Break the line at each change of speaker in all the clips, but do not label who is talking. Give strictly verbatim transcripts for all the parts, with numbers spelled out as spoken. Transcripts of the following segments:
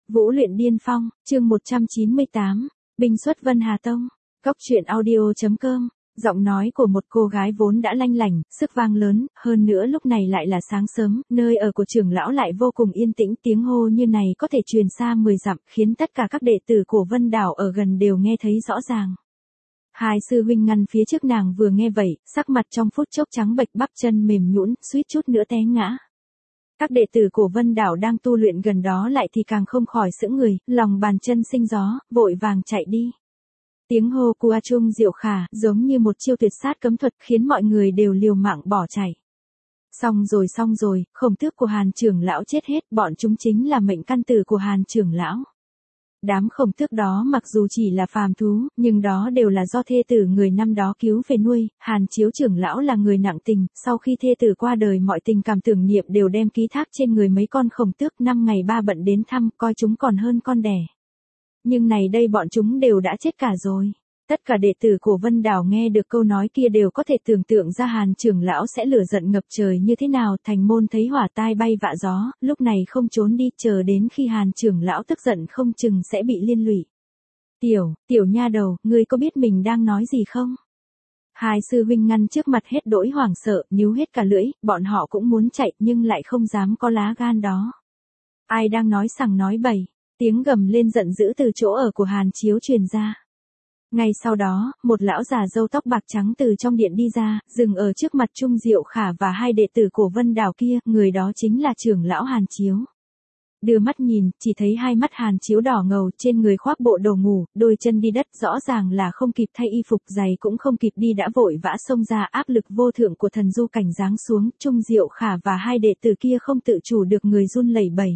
Vũ luyện điên phong, chương một trăm chín mươi tám, binh xuất Vân Hà Tông. Cốc truyện audio chấm com, giọng nói của một cô gái vốn đã lanh lảnh, sức vang lớn, hơn nữa lúc này lại là sáng sớm, nơi ở của trưởng lão lại vô cùng yên tĩnh, tiếng hô như này có thể truyền xa mười dặm, khiến tất cả các đệ tử của Vân Đảo ở gần đều nghe thấy rõ ràng. Hai sư huynh ngăn phía trước nàng vừa nghe vậy, sắc mặt trong phút chốc trắng bệch, bắp chân mềm nhũn, suýt chút nữa té ngã. Các đệ tử của Vân Đảo đang tu luyện gần đó lại thì càng không khỏi sững người, lòng bàn chân sinh gió, vội vàng chạy đi. Tiếng hô của Trung Diệu Khả giống như một chiêu tuyệt sát cấm thuật khiến mọi người đều liều mạng bỏ chạy. Xong rồi xong rồi, khổng tước của Hàn trưởng lão chết hết, bọn chúng chính là mệnh căn tử của Hàn trưởng lão. Đám khổng tước đó mặc dù chỉ là phàm thú, nhưng đó đều là do thê tử người năm đó cứu về nuôi. Hàn Chiếu trưởng lão là người nặng tình, sau khi thê tử qua đời mọi tình cảm tưởng niệm đều đem ký thác trên người mấy con khổng tước, năm ngày ba bận đến thăm, coi chúng còn hơn con đẻ. Nhưng này đây bọn chúng đều đã chết cả rồi. Tất cả đệ tử của Vân Đảo nghe được câu nói kia đều có thể tưởng tượng ra Hàn trưởng lão sẽ lửa giận ngập trời như thế nào. Thành môn thấy hỏa tai bay vạ gió, lúc này không trốn đi, chờ đến khi Hàn trưởng lão tức giận không chừng sẽ bị liên lụy. Tiểu, tiểu nha đầu, ngươi có biết mình đang nói gì không? Hai sư huynh ngăn trước mặt hết đỗi hoảng sợ, níu hết cả lưỡi, bọn họ cũng muốn chạy nhưng lại không dám có lá gan đó. Ai đang nói sằng nói bậy, tiếng gầm lên giận dữ từ chỗ ở của Hàn Chiếu truyền ra. Ngay sau đó, một lão già râu tóc bạc trắng từ trong điện đi ra, dừng ở trước mặt Trung Diệu Khả và hai đệ tử của Vân Đảo kia, người đó chính là trưởng lão Hàn Chiếu. Đưa mắt nhìn, chỉ thấy hai mắt Hàn Chiếu đỏ ngầu, trên người khoác bộ đồ ngủ, đôi chân đi đất, rõ ràng là không kịp thay y phục, giày cũng không kịp đi đã vội vã xông ra. Áp lực vô thượng của thần du cảnh giáng xuống, Trung Diệu Khả và hai đệ tử kia không tự chủ được người run lẩy bẩy.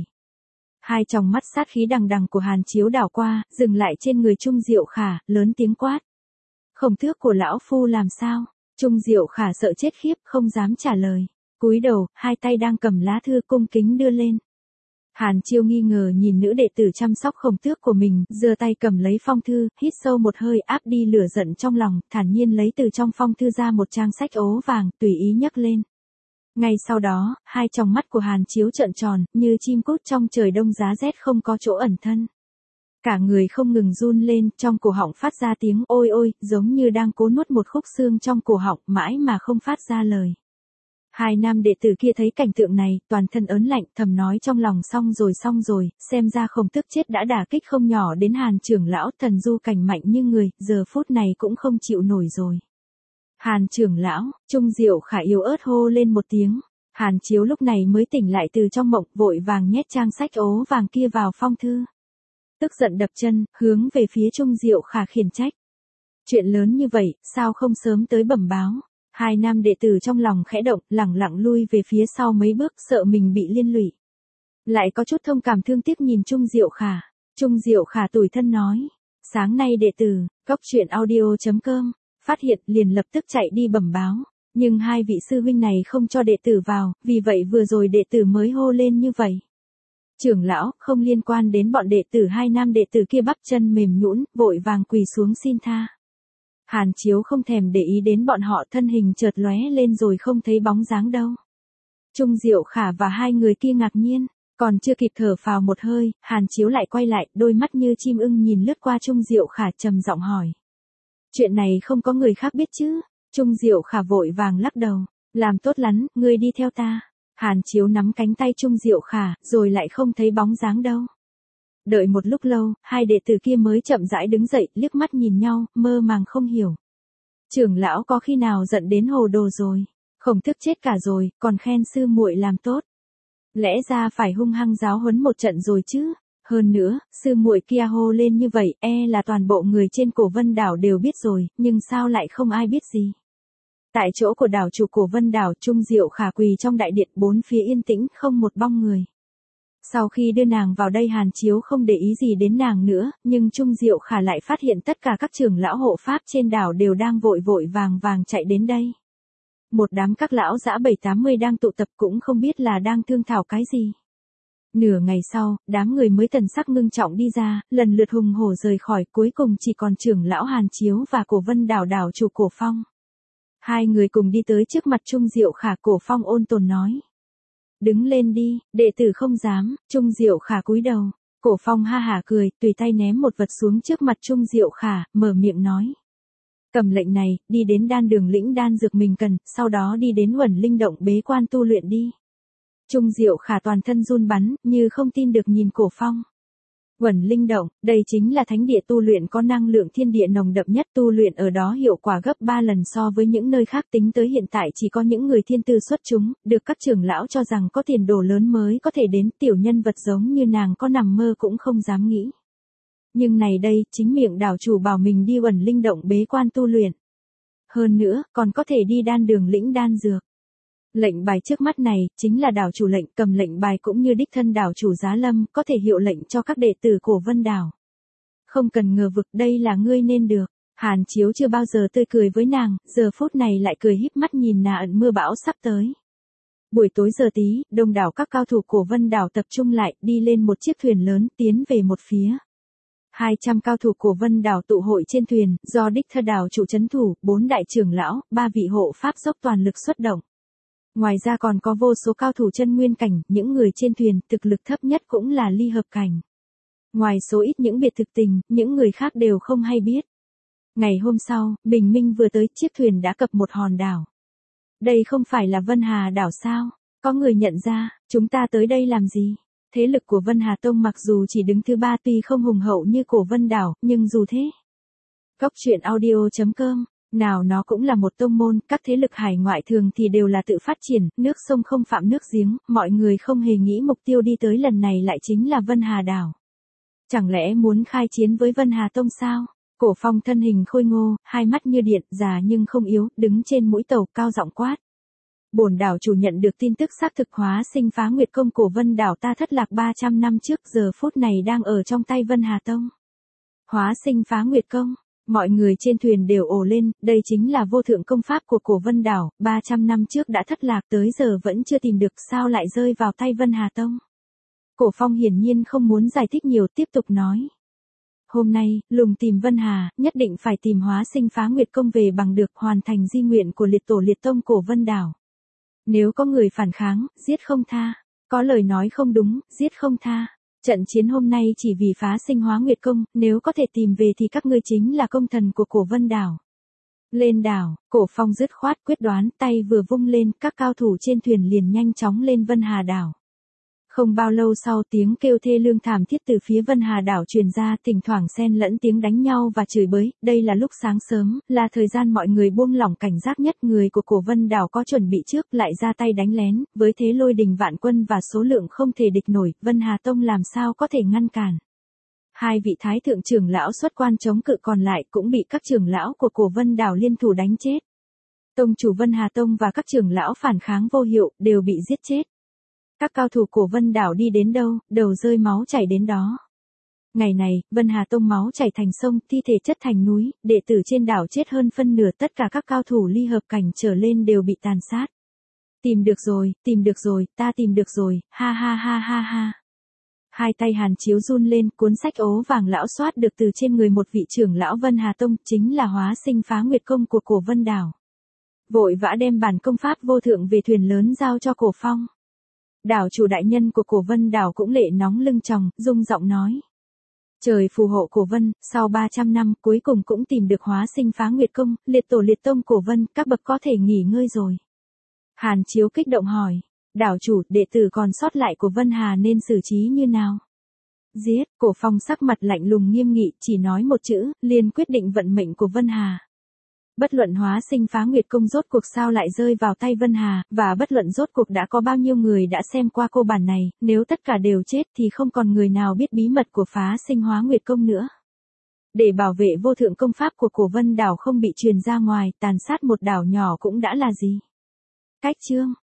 Hai tròng mắt sát khí đằng đằng của Hàn Chiếu đảo qua, dừng lại trên người Trung Diệu Khả, lớn tiếng quát. Khổng tước của lão phu làm sao? Trung Diệu Khả sợ chết khiếp, không dám trả lời. Cúi đầu, hai tay đang cầm lá thư cung kính đưa lên. Hàn Chiêu nghi ngờ nhìn nữ đệ tử chăm sóc khổng tước của mình, giơ tay cầm lấy phong thư, hít sâu một hơi áp đi lửa giận trong lòng, thản nhiên lấy từ trong phong thư ra một trang sách ố vàng, tùy ý nhấc lên. Ngay sau đó, hai tròng mắt của Hàn Chiếu trợn tròn, như chim cút trong trời đông giá rét không có chỗ ẩn thân. Cả người không ngừng run lên, trong cổ họng phát ra tiếng ôi ôi, giống như đang cố nuốt một khúc xương trong cổ họng, mãi mà không phát ra lời. Hai nam đệ tử kia thấy cảnh tượng này, toàn thân ớn lạnh, thầm nói trong lòng xong rồi xong rồi, xem ra khổng tước chết đã đả kích không nhỏ đến Hàn trưởng lão, thần du cảnh mạnh như người, giờ phút này cũng không chịu nổi rồi. Hàn trưởng lão, Trung Diệu Khả yếu ớt hô lên một tiếng. Hàn Chiếu lúc này mới tỉnh lại từ trong mộng, vội vàng nhét trang sách ố vàng kia vào phong thư. Tức giận đập chân, hướng về phía Trung Diệu Khả khiển trách. Chuyện lớn như vậy, sao không sớm tới bẩm báo? Hai nam đệ tử trong lòng khẽ động, lẳng lặng lui về phía sau mấy bước, sợ mình bị liên lụy. Lại có chút thông cảm thương tiếc nhìn Trung Diệu Khả. Trung Diệu Khả tủi thân nói. Sáng nay đệ tử, cốc truyện audio chấm com. Phát hiện liền lập tức chạy đi bẩm báo, nhưng hai vị sư huynh này không cho đệ tử vào, vì vậy vừa rồi đệ tử mới hô lên như vậy. Trưởng lão, không liên quan đến bọn đệ tử. Hai nam đệ tử kia bắp chân mềm nhũn, vội vàng quỳ xuống xin tha. Hàn Chiếu không thèm để ý đến bọn họ, thân hình chợt lóe lên rồi không thấy bóng dáng đâu. Trung Diệu Khả và hai người kia ngạc nhiên, còn chưa kịp thở phào một hơi, Hàn Chiếu lại quay lại, đôi mắt như chim ưng nhìn lướt qua Trung Diệu Khả, trầm giọng hỏi. Chuyện này không có người khác biết chứ? Trung Diệu Khả vội vàng lắc đầu. Làm tốt lắm, ngươi đi theo ta. Hàn Chiếu nắm cánh tay Trung Diệu Khả, rồi lại không thấy bóng dáng đâu. Đợi một lúc lâu, hai đệ tử kia mới chậm rãi đứng dậy, liếc mắt nhìn nhau, mơ màng không hiểu. Trưởng lão có khi nào giận đến hồ đồ rồi? Khổng tước chết cả rồi, còn khen sư muội làm tốt. Lẽ ra phải hung hăng giáo huấn một trận rồi chứ? Hơn nữa, sư muội kia hô lên như vậy, e là toàn bộ người trên cổ Vân Đảo đều biết rồi, nhưng sao lại không ai biết gì. Tại chỗ của đảo chủ cổ Vân Đảo, Trung Diệu Khả quỳ trong đại điện, bốn phía yên tĩnh, không một bóng người. Sau khi đưa nàng vào đây, Hàn Chiếu không để ý gì đến nàng nữa, nhưng Trung Diệu Khả lại phát hiện tất cả các trưởng lão hộ pháp trên đảo đều đang vội vội vàng vàng chạy đến đây. Một đám các lão dã bảy tám mươi đang tụ tập, cũng không biết là đang thương thảo cái gì. Nửa ngày sau, đám người mới thần sắc ngưng trọng đi ra, lần lượt hùng hổ rời khỏi, cuối cùng chỉ còn trưởng lão Hàn Chiếu và cổ Vân Đảo đảo chủ Cổ Phong. Hai người cùng đi tới trước mặt Trung Diệu Khả. Cổ Phong ôn tồn nói. Đứng lên đi, đệ tử không dám. Trung Diệu Khả cúi đầu. Cổ Phong ha hả cười, tùy tay ném một vật xuống trước mặt Trung Diệu Khả, mở miệng nói. Cầm lệnh này, đi đến đan đường lĩnh đan dược mình cần, sau đó đi đến Uẩn Linh Động bế quan tu luyện đi. Trung Diệu Khả toàn thân run bắn, như không tin được nhìn Cổ Phong. Uẩn Linh Động, đây chính là thánh địa tu luyện có năng lượng thiên địa nồng đậm nhất, tu luyện ở đó hiệu quả gấp ba lần so với những nơi khác, tính tới hiện tại chỉ có những người thiên tư xuất chúng, được các trưởng lão cho rằng có tiền đồ lớn mới có thể đến, tiểu nhân vật giống như nàng có nằm mơ cũng không dám nghĩ. Nhưng này đây, chính miệng đảo chủ bảo mình đi Uẩn Linh Động bế quan tu luyện. Hơn nữa, còn có thể đi đan đường lĩnh đan dược. Lệnh bài trước mắt này, chính là đảo chủ lệnh, cầm lệnh bài cũng như đích thân đảo chủ Giá Lâm, có thể hiệu lệnh cho các đệ tử Cổ Vân đảo. Không cần ngờ vực, đây là ngươi nên được. Hàn Chiếu chưa bao giờ tươi cười với nàng, giờ phút này lại cười híp mắt nhìn nàng mưa bão sắp tới. Buổi tối giờ tí, đông đảo các cao thủ Cổ Vân đảo tập trung lại, đi lên một chiếc thuyền lớn, tiến về một phía. hai trăm cao thủ Cổ Vân đảo tụ hội trên thuyền, do đích thân đảo chủ trấn thủ, bốn đại trưởng lão, ba vị hộ pháp dốc toàn lực xuất động. Ngoài ra còn có vô số cao thủ chân nguyên cảnh, những người trên thuyền, thực lực thấp nhất cũng là ly hợp cảnh. Ngoài số ít những biệt thực tình, những người khác đều không hay biết. Ngày hôm sau, bình minh vừa tới, chiếc thuyền đã cập một hòn đảo. Đây không phải là Vân Hà đảo sao? Có người nhận ra, chúng ta tới đây làm gì? Thế lực của Vân Hà Tông mặc dù chỉ đứng thứ ba tuy không hùng hậu như Cổ Vân đảo, nhưng dù thế. Cốc truyện audio chấm com. Nào nó cũng là một tông môn, các thế lực hải ngoại thường thì đều là tự phát triển, nước sông không phạm nước giếng, mọi người không hề nghĩ mục tiêu đi tới lần này lại chính là Vân Hà đảo. Chẳng lẽ muốn khai chiến với Vân Hà Tông sao? Cổ Phong thân hình khôi ngô, hai mắt như điện, già nhưng không yếu, đứng trên mũi tàu, cao giọng quát. Bổn đảo chủ nhận được tin tức xác thực hóa sinh phá nguyệt công Cổ Vân đảo ta thất lạc ba trăm năm trước, giờ phút này đang ở trong tay Vân Hà Tông. Hóa sinh phá nguyệt công. Mọi người trên thuyền đều ồ lên, đây chính là vô thượng công pháp của Cổ Vân đảo, ba trăm năm trước đã thất lạc tới giờ vẫn chưa tìm được, sao lại rơi vào tay Vân Hà Tông. Cổ Phong hiển nhiên không muốn giải thích nhiều, tiếp tục nói. Hôm nay, lùng tìm Vân Hà, nhất định phải tìm hóa sinh phá nguyệt công về bằng được, hoàn thành di nguyện của liệt tổ liệt tông Cổ Vân đảo. Nếu có người phản kháng, giết không tha. Có lời nói không đúng, giết không tha. Trận chiến hôm nay chỉ vì phá sinh hóa nguyệt công, nếu có thể tìm về thì các ngươi chính là công thần của Cổ Vân đảo. Lên đảo, Cổ Phong dứt khoát quyết đoán, tay vừa vung lên, các cao thủ trên thuyền liền nhanh chóng lên Vân Hà đảo. Không bao lâu sau, tiếng kêu thê lương thảm thiết từ phía Vân Hà đảo truyền ra, thỉnh thoảng xen lẫn tiếng đánh nhau và chửi bới. Đây là lúc sáng sớm, là thời gian mọi người buông lỏng cảnh giác nhất, người của Cổ Vân đảo có chuẩn bị trước, lại ra tay đánh lén, với thế lôi đình vạn quân và số lượng không thể địch nổi, Vân Hà Tông làm sao có thể ngăn cản. Hai vị thái thượng trưởng lão xuất quan chống cự còn lại cũng bị các trưởng lão của Cổ Vân đảo liên thủ đánh chết. Tông chủ Vân Hà Tông và các trưởng lão phản kháng vô hiệu, đều bị giết chết. Các cao thủ Cổ Vân đảo đi đến đâu, đầu rơi máu chảy đến đó. Ngày này, Vân Hà Tông máu chảy thành sông, thi thể chất thành núi, đệ tử trên đảo chết hơn phân nửa, tất cả các cao thủ ly hợp cảnh trở lên đều bị tàn sát. Tìm được rồi, tìm được rồi, ta tìm được rồi, ha ha ha ha ha. Hai tay Hàn Chiếu run lên, cuốn sách ố vàng lão xoát được từ trên người một vị trưởng lão Vân Hà Tông, chính là hóa sinh phá nguyệt công của Cổ Vân đảo. Vội vã đem bản công pháp vô thượng về thuyền lớn giao cho Cổ Phong. Đảo chủ đại nhân của Cổ Vân đảo cũng lệ nóng lưng tròng, rung giọng nói. Trời phù hộ Cổ Vân, sau ba trăm năm cuối cùng cũng tìm được hóa sinh phá nguyệt công, liệt tổ liệt tông Cổ Vân, các bậc có thể nghỉ ngơi rồi. Hàn Chiếu kích động hỏi, đảo chủ, đệ tử còn sót lại của Vân Hà nên xử trí như nào? Giết, Cổ Phong sắc mặt lạnh lùng nghiêm nghị, chỉ nói một chữ, liền quyết định vận mệnh của Vân Hà. Bất luận hóa sinh phá nguyệt công rốt cuộc sao lại rơi vào tay Vân Hà, và bất luận rốt cuộc đã có bao nhiêu người đã xem qua cô bản này, nếu tất cả đều chết thì không còn người nào biết bí mật của phá sinh hóa nguyệt công nữa. Để bảo vệ vô thượng công pháp của Cổ Vân đảo không bị truyền ra ngoài, tàn sát một đảo nhỏ cũng đã là gì. Cách chương